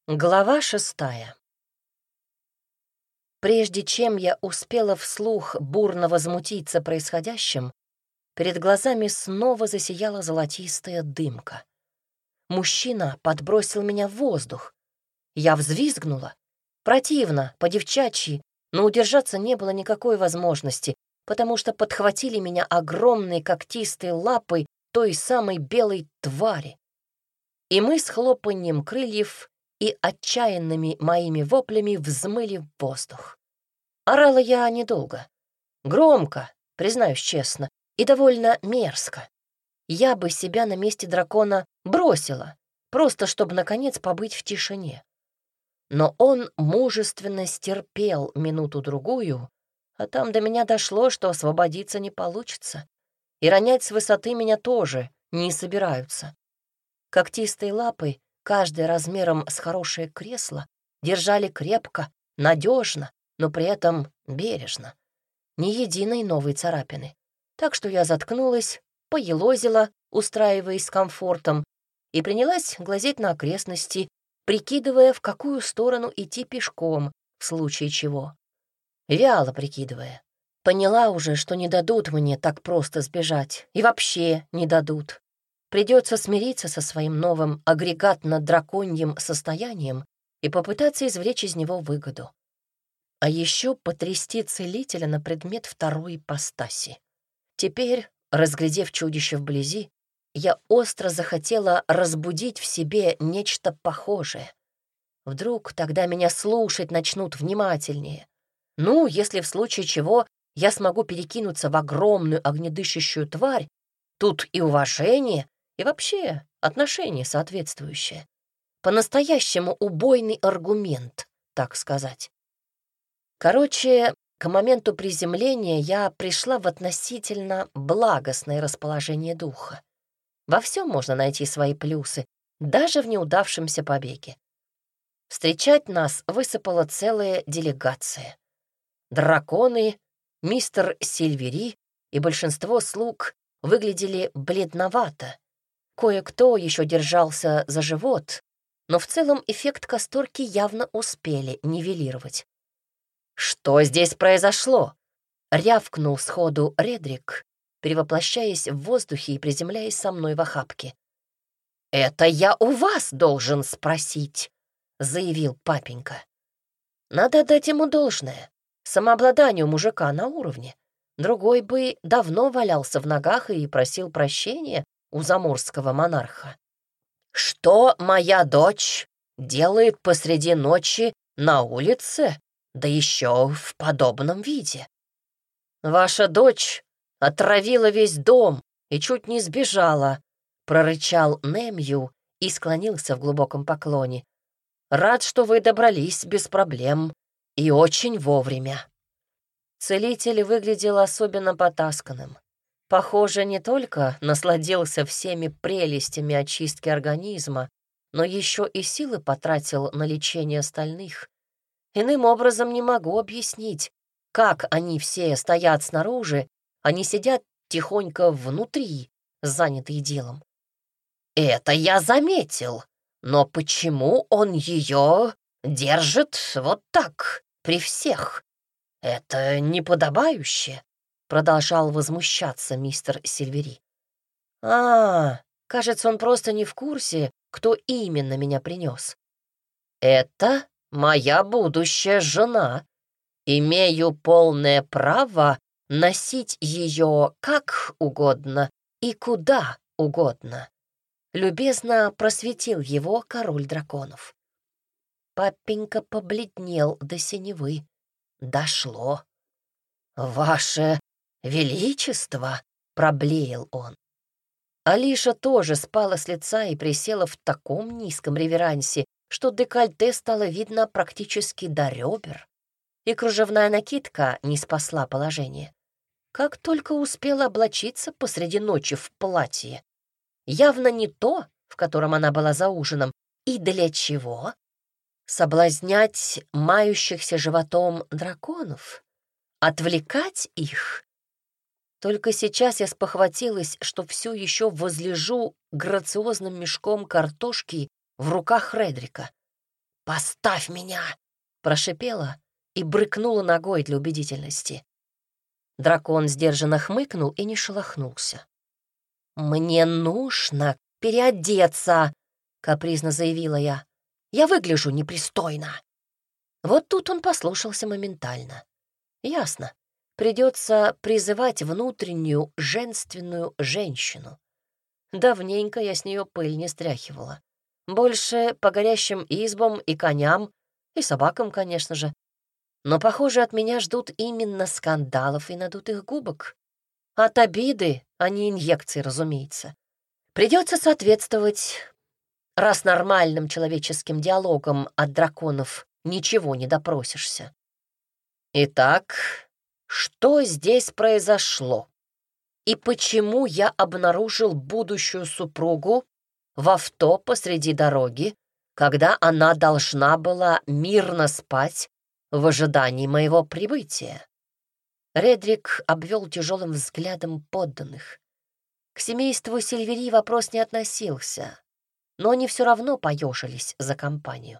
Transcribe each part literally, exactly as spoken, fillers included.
Глава шестая. Прежде чем я успела вслух бурно возмутиться происходящим, перед глазами снова засияла золотистая дымка. Мужчина подбросил меня в воздух. Я взвизгнула. Противно, по-девчачьи, но удержаться не было никакой возможности, потому что подхватили меня огромные когтистые лапы той самой белой твари. И мы с хлопаньем крыльев и отчаянными моими воплями взмыли в воздух. Орала я недолго. Громко, признаюсь честно, и довольно мерзко. Я бы себя на месте дракона бросила, просто чтобы, наконец, побыть в тишине. Но он мужественно стерпел минуту-другую, а там до меня дошло, что освободиться не получится. И ронять с высоты меня тоже не собираются. Когтистые лапы, каждая размером с хорошее кресло, держали крепко, надежно, но при этом бережно. Ни единой новой царапины. Так что я заткнулась, поелозила, устраиваясь с комфортом, и принялась глазеть на окрестности, прикидывая, в какую сторону идти пешком, в случае чего. Вяло прикидывая. Поняла уже, что не дадут мне так просто сбежать, и вообще не дадут. Придется смириться со своим новым агрегатно-драконьим состоянием и попытаться извлечь из него выгоду. А еще потрясти целителя на предмет второй ипостаси. Теперь, разглядев чудище вблизи, я остро захотела разбудить в себе нечто похожее. Вдруг тогда меня слушать начнут внимательнее. Ну, если в случае чего я смогу перекинуться в огромную огнедышащую тварь, тут и уважение, и вообще отношение соответствующее. По-настоящему убойный аргумент, так сказать. Короче, к моменту приземления я пришла в относительно благостное расположение духа. Во всем можно найти свои плюсы, даже в неудавшемся побеге. Встречать нас высыпала целая делегация. Драконы, мистер Сильвери и большинство слуг выглядели бледновато. Кое-кто еще держался за живот, но в целом эффект касторки явно успели нивелировать. «Что здесь произошло?» — рявкнул сходу Редрик, перевоплощаясь в воздухе и приземляясь со мной в охапке. «Это я у вас должен спросить», — заявил папенька. Надо дать ему должное. Самообладание у мужика на уровне. Другой бы давно валялся в ногах и просил прощения у заморского монарха. «Что моя дочь делает посреди ночи на улице, да еще в подобном виде? Ваша дочь отравила весь дом и чуть не сбежала», — прорычал Немью и склонился в глубоком поклоне. «Рад, что вы добрались без проблем и очень вовремя». Целитель выглядел особенно потасканным. Похоже, не только насладился всеми прелестями очистки организма, но еще и силы потратил на лечение остальных. Иным образом не могу объяснить, как они все стоят снаружи, а не сидят тихонько внутри, занятые делом. «Это я заметил, но почему он ее держит вот так при всех? Это неподобающе», — продолжал возмущаться мистер Сильвери. «А, кажется, он просто не в курсе, кто именно меня принес. Это моя будущая жена. Имею полное право носить ее как угодно и куда угодно», — любезно просветил его король драконов. Папенька побледнел до синевы. Дошло. «Ваше Величество!» — проблеял он. Алиша тоже спала с лица и присела в таком низком реверансе, что декольте стало видно практически до ребер, и кружевная накидка не спасла положение. Как только успела облачиться посреди ночи в платье. Явно не то, в котором она была за ужином. И для чего? Соблазнять мающихся животом драконов? Отвлекать их? Только сейчас я спохватилась, что все еще возлежу грациозным мешком картошки в руках Редрика. «Поставь меня!» — прошипела и брыкнула ногой для убедительности. Дракон сдержанно хмыкнул и не шелохнулся. «Мне нужно переодеться», — капризно заявила я. «Я выгляжу непристойно». Вот тут он послушался моментально. Ясно. Придется призывать внутреннюю женственную женщину. Давненько я с нее пыль не стряхивала. Больше по горящим избам и коням, и собакам, конечно же. Но, похоже, от меня ждут именно скандалов и надутых губок. От обиды, а не инъекций, разумеется. Придется соответствовать, раз нормальным человеческим диалогом от драконов ничего не допросишься. Итак, что здесь произошло? И почему я обнаружил будущую супругу в авто посреди дороги, когда она должна была мирно спать в ожидании моего прибытия? Редрик обвел тяжелым взглядом подданных. К семейству Сильвери вопрос не относился, но они все равно поежились за компанию.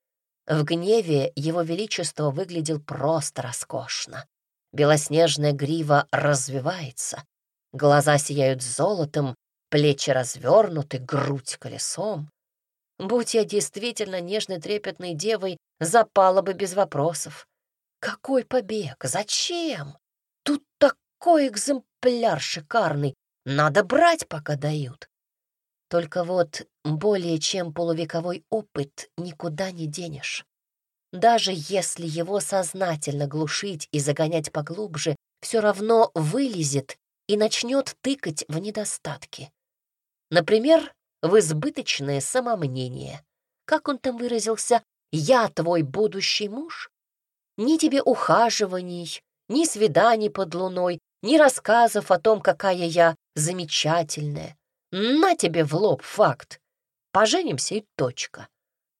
В гневе его величество выглядел просто роскошно. Белоснежная грива развивается, глаза сияют золотом, плечи развернуты, грудь колесом. Будь я действительно нежной трепетной девой, запала бы без вопросов. Какой побег? Зачем? Тут такой экземпляр шикарный. Надо брать, пока дают. Только вот более чем полувековой опыт никуда не денешь. Даже если его сознательно глушить и загонять поглубже, все равно вылезет и начнет тыкать в недостатки. Например, в избыточное самомнение. Как он там выразился? «Я твой будущий муж»? Ни тебе ухаживаний, ни свиданий под луной, ни рассказов о том, какая я замечательная. На тебе в лоб факт. Поженимся и точка.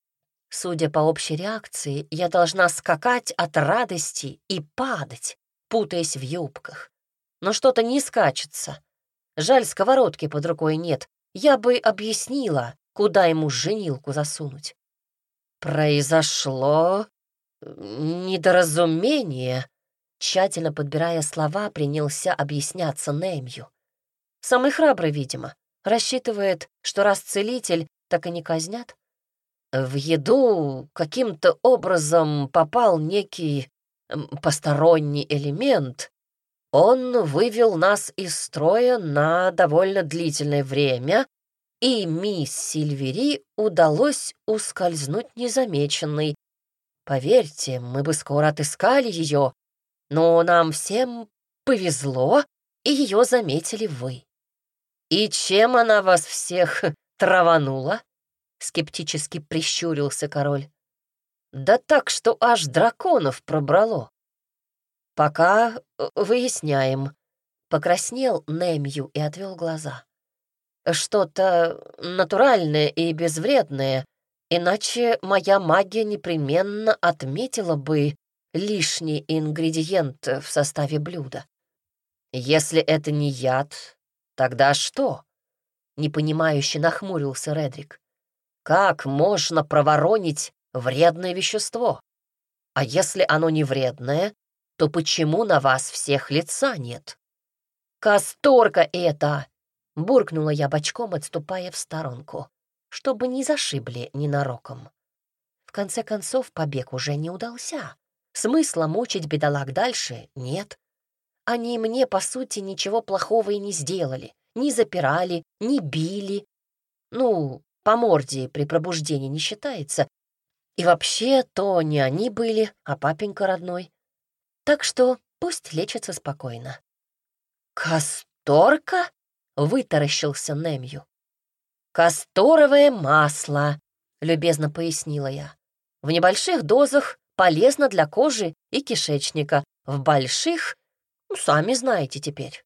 Судя по общей реакции, я должна скакать от радости и падать, путаясь в юбках. Но что-то не скачется. Жаль, сковородки под рукой нет. Я бы объяснила, куда ему женилку засунуть. Произошло недоразумение. Тщательно подбирая слова, принялся объясняться Неймью. Самый храбрый, видимо. Рассчитывает, что раз целитель, так и не казнят. В еду каким-то образом попал некий м, посторонний элемент. Он вывел нас из строя на довольно длительное время, и мисс Сильвери удалось ускользнуть незамеченной. Поверьте, мы бы скоро отыскали ее, но нам всем повезло, и ее заметили вы. «И чем она вас всех траванула?» — скептически прищурился король. «Да так, что аж драконов пробрало». «Пока выясняем», — покраснел Неймью и отвел глаза. «Что-то натуральное и безвредное, иначе моя магия непременно отметила бы лишний ингредиент в составе блюда. Если это не яд, тогда что?» — непонимающе нахмурился Редрик. «Как можно проворонить вредное вещество? А если оно не вредное, то почему на вас всех лица нет?» «Касторка это!» — буркнула я бочком, отступая в сторонку, чтобы не зашибли ненароком. В конце концов, побег уже не удался. Смысла мучить бедолаг дальше нет. Они мне, по сути, ничего плохого и не сделали. Ни запирали, ни били. Ну, по морде при пробуждении не считается. И вообще, то не они были, а папенька родной. Так что пусть лечится спокойно. «Касторка?» — вытаращился Немью. «Касторовое масло», — любезно пояснила я. «В небольших дозах полезно для кожи и кишечника. В больших, ну, сами знаете теперь».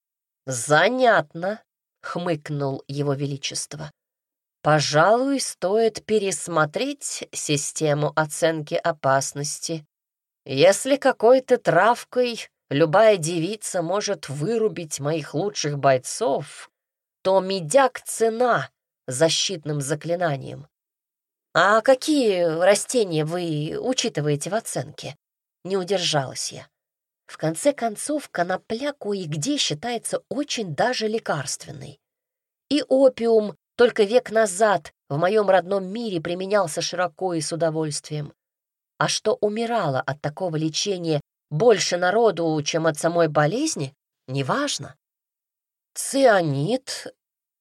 «Занятно», — хмыкнул его величество. «Пожалуй, стоит пересмотреть систему оценки опасности. Если какой-то травкой любая девица может вырубить моих лучших бойцов, то медяк цена защитным заклинанием. А какие растения вы учитываете в оценке? Не удержалась я. В конце концов, конопля кое-где считается очень даже лекарственной. И опиум только век назад в моем родном мире применялся широко и с удовольствием. А что умирало от такого лечения больше народу, чем от самой болезни, неважно. Цианид,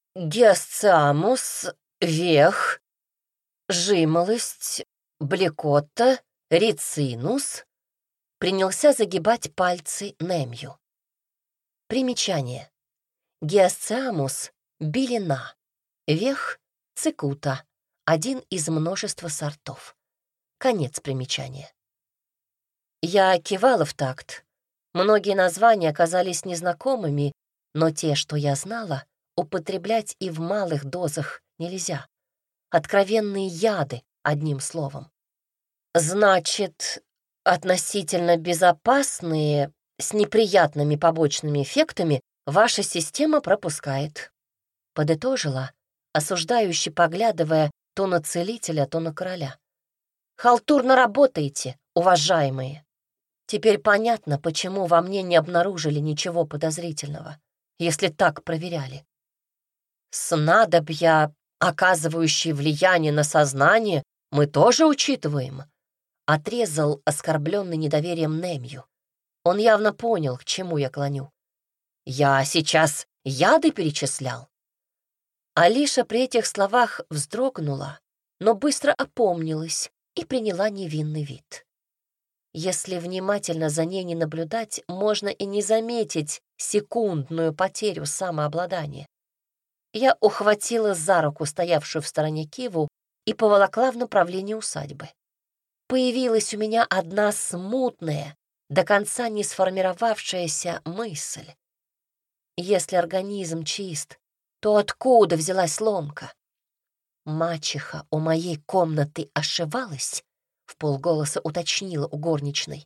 гиасциамус, вех, жимолость, блекота, рицинус. Принялся загибать пальцы Немью. Примечание. Гиасциамус — белина, вех — цикута, один из множества сортов. Конец примечания. Я кивала в такт. Многие названия оказались незнакомыми, но те, что я знала, употреблять и в малых дозах нельзя. Откровенные яды, одним словом. Значит, относительно безопасные, с неприятными побочными эффектами ваша система пропускает. Подытожила, осуждающе поглядывая то на целителя, то на короля. Халтурно работаете, уважаемые. Теперь понятно, почему во мне не обнаружили ничего подозрительного, если так проверяли. Снадобья, оказывающие влияние на сознание, мы тоже учитываем. Отрезал оскорбленный недоверием Немью. Он явно понял, к чему я клоню. Я сейчас яды перечислял. Алиша при этих словах вздрогнула, но быстро опомнилась и приняла невинный вид. Если внимательно за ней не наблюдать, можно и не заметить секундную потерю самообладания. Я ухватила за руку стоявшую в стороне Киву и поволокла в направлении усадьбы. Появилась у меня одна смутная, до конца не сформировавшаяся мысль. Если организм чист, то откуда взялась ломка? Мачеха у моей комнаты ошивалась, вполголоса уточнила у горничной.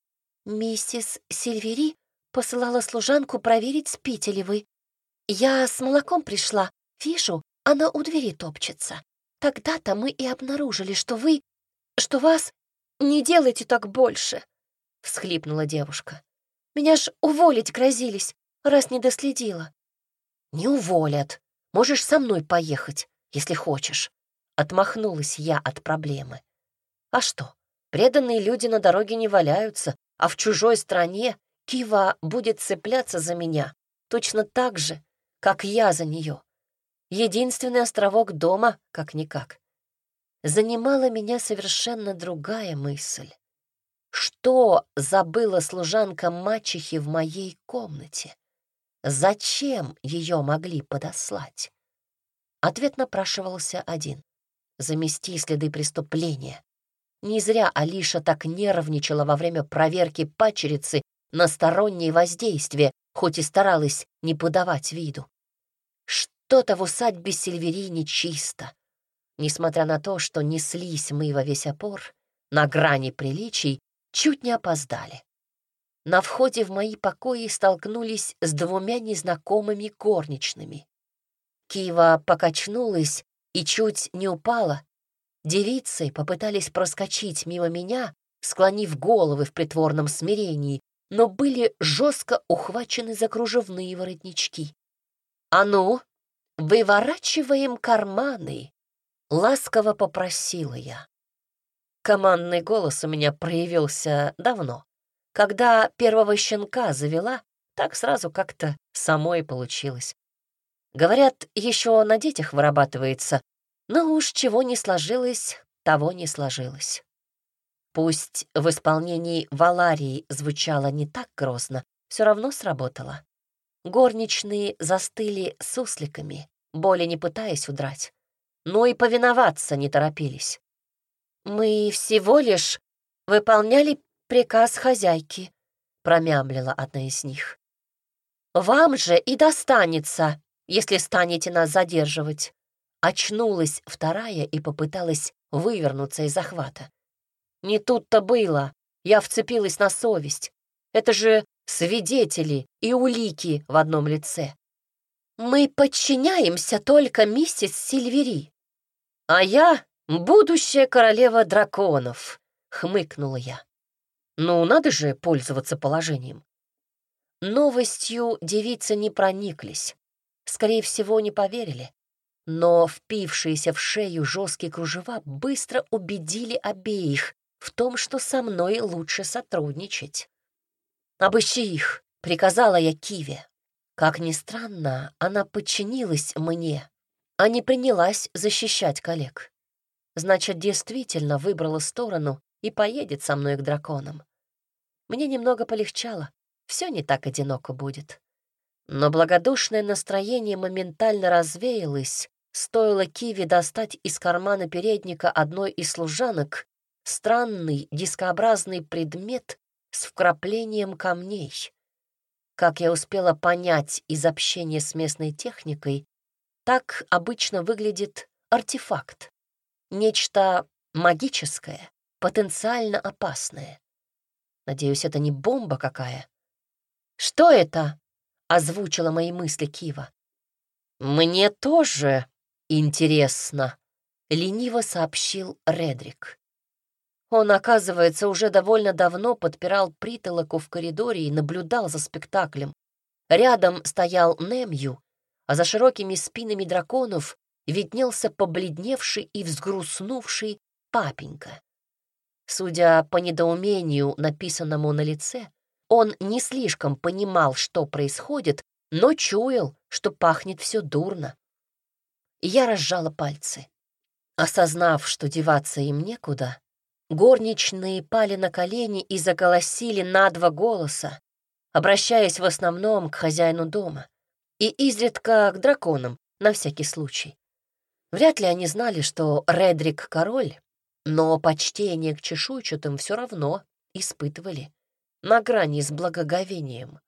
Миссис Сильвери посылала служанку проверить, спите ли вы. Я с молоком пришла, вижу, она у двери топчется. Тогда-то мы и обнаружили, что вы, что вас не делайте так больше, всхлипнула девушка. Меня ж уволить грозились, раз не доследила. Не уволят. Можешь со мной поехать, если хочешь. Отмахнулась я от проблемы. А что, преданные люди на дороге не валяются, а в чужой стране Кива будет цепляться за меня точно так же, как я за нее. Единственный островок дома, как-никак. Занимала меня совершенно другая мысль. Что забыла служанка мачехи в моей комнате? Зачем ее могли подослать? Ответ напрашивался один — замести следы преступления. Не зря Алиша так нервничала во время проверки падчерицы на сторонние воздействия, хоть и старалась не подавать виду. Что-то в усадьбе Сильвери нечисто. Несмотря на то, что неслись мы во весь опор, на грани приличий, чуть не опоздали. На входе в мои покои столкнулись с двумя незнакомыми горничными. Кива покачнулась и чуть не упала. Девицы попытались проскочить мимо меня, склонив головы в притворном смирении, но были жестко ухвачены за кружевные воротнички. «А ну, выворачиваем карманы!» — ласково попросила я. Командный голос у меня проявился давно. Когда первого щенка завела, так сразу как-то само и получилось. Говорят, еще на детях вырабатывается, но уж чего не сложилось, того не сложилось. Пусть в исполнении Валарии звучало не так грозно, все равно сработало. Горничные застыли сусликами, более не пытаясь удрать, но и повиноваться не торопились. «Мы всего лишь выполняли приказ хозяйки», — промямлила одна из них. «Вам же и достанется, если станете нас задерживать». Очнулась вторая и попыталась вывернуться из захвата. Не тут-то было. Я вцепилась на совесть. Это же свидетели и улики в одном лице. «Мы подчиняемся только миссис Сильвери». «А я «Будущая королева драконов», — хмыкнула я. «Ну, надо же пользоваться положением». Новостью девицы не прониклись, скорее всего, не поверили. Но впившиеся в шею жесткие кружева быстро убедили обеих в том, что со мной лучше сотрудничать. «Обыщи их», — приказала я Киве. Как ни странно, она подчинилась мне, а не принялась защищать коллег. Значит, действительно выбрала сторону и поедет со мной к драконам. Мне немного полегчало, все не так одиноко будет. Но благодушное настроение моментально развеялось, стоило Киве достать из кармана передника одной из служанок странный дискообразный предмет с вкраплением камней. Как я успела понять из общения с местной техникой, так обычно выглядит артефакт. Нечто магическое, потенциально опасное. Надеюсь, это не бомба какая. «Что это?» — озвучила мои мысли Кива. «Мне тоже интересно», — лениво сообщил Редрик. Он, оказывается, уже довольно давно подпирал притолоку в коридоре и наблюдал за спектаклем. Рядом стоял Немью, а за широкими спинами драконов виднелся побледневший и взгрустнувший папенька. Судя по недоумению, написанному на лице, он не слишком понимал, что происходит, но чуял, что пахнет все дурно. Я разжала пальцы. Осознав, что деваться им некуда, горничные пали на колени и заголосили на два голоса, обращаясь в основном к хозяину дома и изредка к драконам, на всякий случай. Вряд ли они знали, что Редрик — король, но почтение к чешуйчатым все равно испытывали, на грани с благоговением.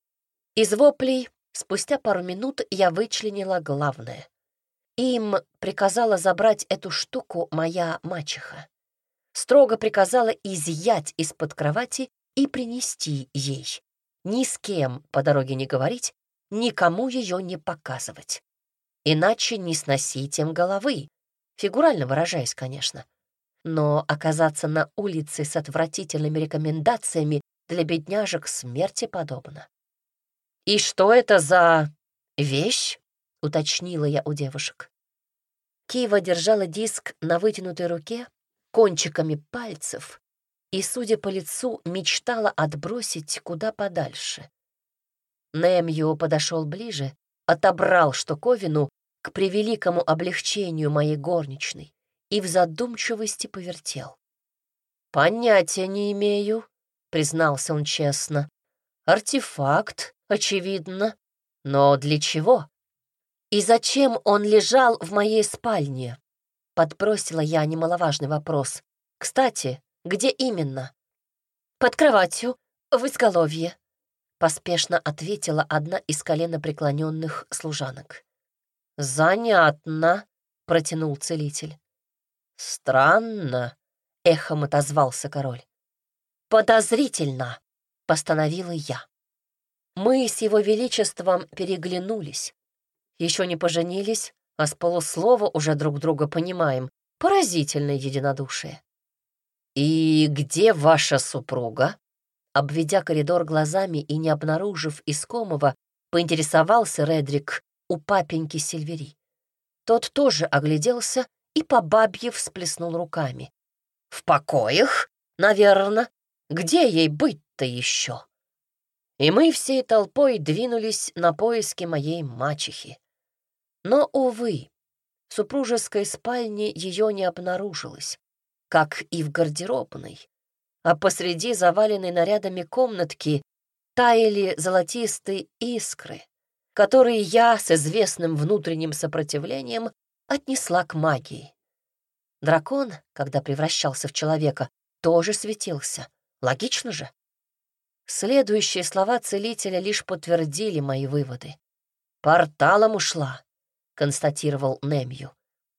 Из воплей спустя пару минут я вычленила главное. Им приказала забрать эту штуку моя мачеха. Строго приказала изъять из-под кровати и принести ей. Ни с кем по дороге не говорить, никому ее не показывать. Иначе не сносить им головы, фигурально выражаясь, конечно. Но оказаться на улице с отвратительными рекомендациями для бедняжек смерти подобно. «И что это за вещь?» — уточнила я у девушек. Кива держала диск на вытянутой руке кончиками пальцев и, судя по лицу, мечтала отбросить куда подальше. Немью подошел ближе, отобрал штуковину к превеликому облегчению моей горничной и в задумчивости повертел. «Понятия не имею», — признался он честно. «Артефакт, очевидно. Но для чего? И зачем он лежал в моей спальне?» Подбросила я немаловажный вопрос. «Кстати, где именно?» «Под кроватью, в изголовье», — поспешно ответила одна из коленопреклоненных служанок. «Занятно», — протянул целитель. «Странно», — эхом отозвался король. «Подозрительно», — постановила я. Мы с его величеством переглянулись. Еще не поженились, а с полуслова уже друг друга понимаем. Поразительное единодушие. «И где ваша супруга?» Обведя коридор глазами и не обнаружив искомого, поинтересовался Редрик у папеньки Сильвери. Тот тоже огляделся и по бабье всплеснул руками. «В покоях, наверное. Где ей быть-то еще?» И мы всей толпой двинулись на поиски моей мачехи. Но, увы, в супружеской спальне ее не обнаружилось, как и в гардеробной, а посреди заваленной нарядами комнатки таяли золотистые искры, которые я с известным внутренним сопротивлением отнесла к магии. Дракон, когда превращался в человека, тоже светился. Логично же. Следующие слова целителя лишь подтвердили мои выводы. «Порталом ушла», — констатировал Немью.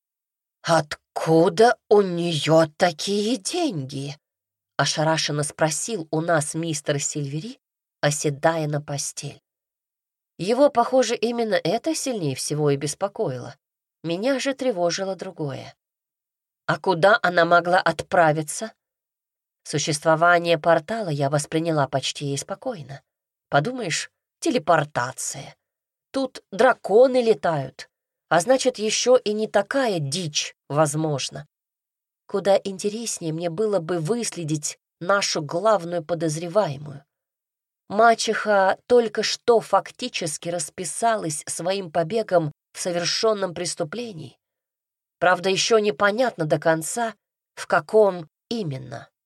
«Откуда у нее такие деньги?» — ошарашенно спросил у нас мистер Сильвери, оседая на постель. Его, похоже, именно это сильнее всего и беспокоило. Меня же тревожило другое. А куда она могла отправиться? Существование портала я восприняла почти спокойно. Подумаешь, телепортация. Тут драконы летают, а значит, еще и не такая дичь возможна. Куда интереснее мне было бы выследить нашу главную подозреваемую. Мачеха только что фактически расписалась своим побегом в совершенном преступлении. Правда, еще непонятно до конца, в каком именно.